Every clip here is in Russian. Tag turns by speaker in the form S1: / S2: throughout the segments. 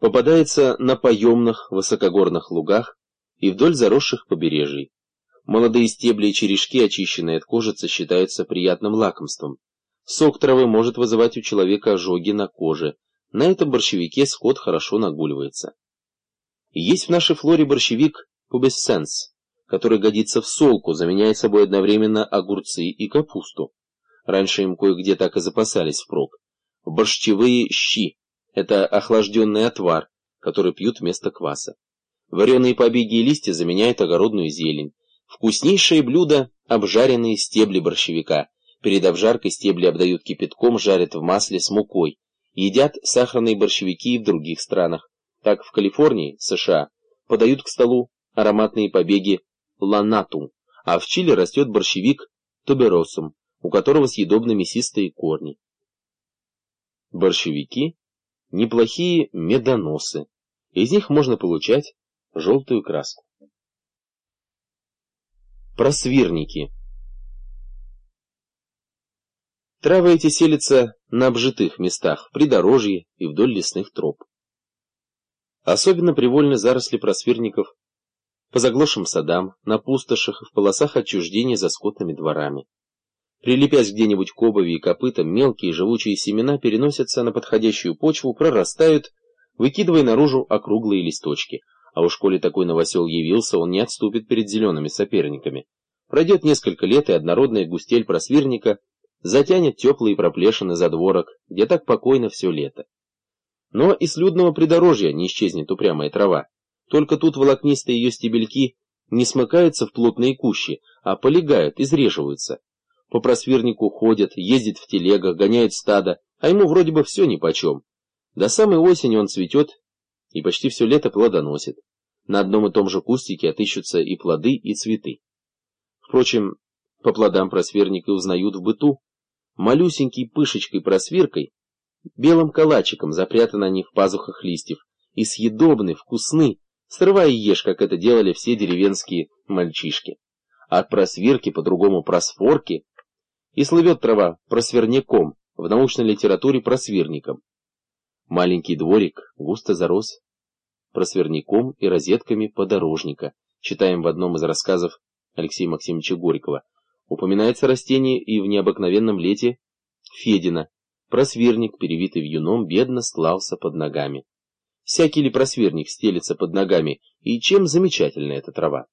S1: Попадается на поемных высокогорных лугах и вдоль заросших побережий. Молодые стебли и черешки, очищенные от кожицы, считаются приятным лакомством. Сок травы может вызывать у человека ожоги на коже. На этом борщевике скот хорошо нагуливается. Есть в нашей флоре борщевик пубесценс, который годится в солку, заменяя собой одновременно огурцы и капусту. Раньше им кое-где так и запасались впрок. Борщевые щи – это охлажденный отвар, который пьют вместо кваса. Вареные побеги и листья заменяют огородную зелень. Вкуснейшее блюдо – обжаренные стебли борщевика. Перед обжаркой стебли обдают кипятком, жарят в масле с мукой. Едят сахарные борщевики и в других странах. Так в Калифорнии, США, подают к столу ароматные побеги ланатум, а в Чили растет борщевик туберосум, у которого съедобны мясистые корни. Борщевики – неплохие медоносы. Из них можно получать желтую краску. Просвирники. Травы эти селятся на обжитых местах, в придорожье и вдоль лесных троп. Особенно привольны заросли просвирников по заглохшим садам, на пустошах и в полосах отчуждения за скотными дворами. Прилепясь где-нибудь к обуви и копытам, мелкие живучие семена переносятся на подходящую почву, прорастают, выкидывая наружу округлые листочки. А уж коли такой новосел явился, он не отступит перед зелеными соперниками. Пройдет несколько лет, и однородная густель просвирника затянет теплые проплешины задворок, где так покойно все лето. Но и с людного придорожья не исчезнет упрямая трава. Только тут волокнистые ее стебельки не смыкаются в плотные кущи, а полегают, изреживаются. По просвирнику ходят, ездят в телегах, гоняют стадо, а ему вроде бы все нипочем. До самой осени он цветет и почти все лето плодоносит. На одном и том же кустике отыщутся и плоды, и цветы. Впрочем, по плодам просвирника узнают в быту. Малюсенькой пышечкой-просвиркой, белым калачиком запрятаны они в пазухах листьев, и съедобны, вкусны, срывай и ешь, как это делали все деревенские мальчишки. От просвирки, по-другому просфорки, и слывет трава просверняком, в научной литературе просвирником. Маленький дворик густо зарос просверняком и розетками подорожника, читаем в одном из рассказов Алексея Максимовича Горького. Упоминается растение и в необыкновенном лете Федина. Просвирник, перевитый вьюном, бедно стлался под ногами. Всякий ли просвирник стелется под ногами, и чем замечательна эта трава?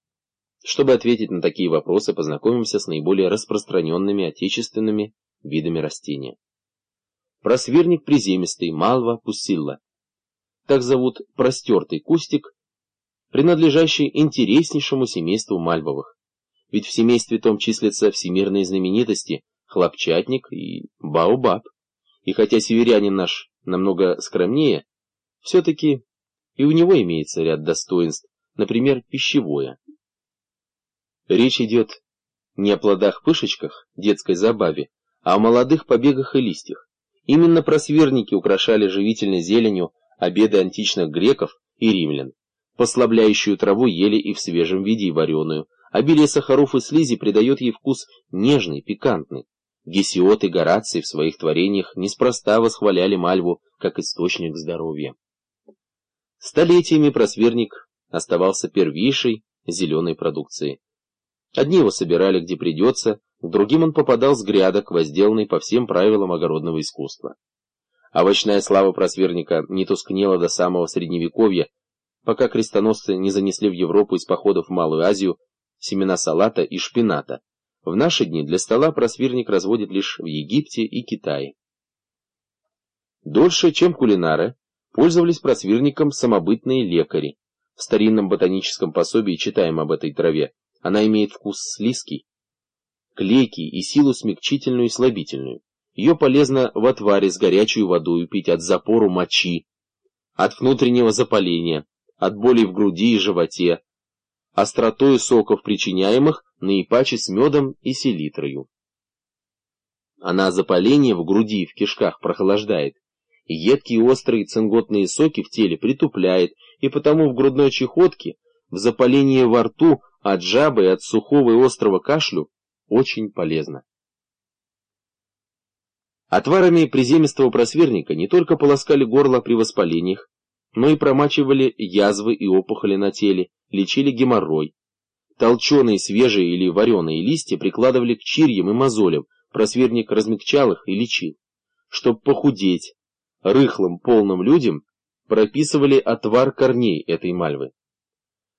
S1: Чтобы ответить на такие вопросы, познакомимся с наиболее распространенными отечественными видами растения. Просвирник приземистый, Малва пуссилла. Так зовут простертый кустик, принадлежащий интереснейшему семейству мальвовых. Ведь в семействе том числятся всемирные знаменитости хлопчатник и баобаб. И хотя северянин наш намного скромнее, все-таки и у него имеется ряд достоинств, например, пищевое. Речь идет не о плодах-пышечках, детской забаве, а о молодых побегах и листьях. Именно просвирники украшали живительной зеленью обеды античных греков и римлян. Послабляющую траву ели и в свежем виде, и вареную. Обилие сахаров и слизи придает ей вкус нежный, пикантный. Гесиод и Гораций в своих творениях неспроста восхваляли мальву как источник здоровья. Столетиями просвирник оставался первейшей зеленой продукцией. Одни его собирали где придется, к другим он попадал с грядок, возделанный по всем правилам огородного искусства. Овощная слава просвирника не тускнела до самого Средневековья, пока крестоносцы не занесли в Европу из походов в Малую Азию семена салата и шпината. В наши дни для стола просвирник разводят лишь в Египте и Китае. Дольше, чем кулинары, пользовались просвирником самобытные лекари. В старинном ботаническом пособии читаем об этой траве. Она имеет вкус слизкий, клейкий и силу смягчительную и слабительную. Ее полезно в отваре с горячей водой пить от запору мочи, от внутреннего запаления, от болей в груди и животе, остротою соков, причиняемых наипаче с медом и селитрою. Она запаление в груди и в кишках прохлаждает, и едкие острые цинготные соки в теле притупляет, и потому в грудной чехотке, в запалении во рту, от жабы и от сухого и острого кашлю очень полезно. Отварами приземистого просвирника не только полоскали горло при воспалениях, но и промачивали язвы и опухоли на теле, лечили геморрой. Толченые, свежие или вареные листья прикладывали к чирьям и мозолям, просверник размягчал их и лечил. Чтоб похудеть, рыхлым, полным людям прописывали отвар корней этой мальвы.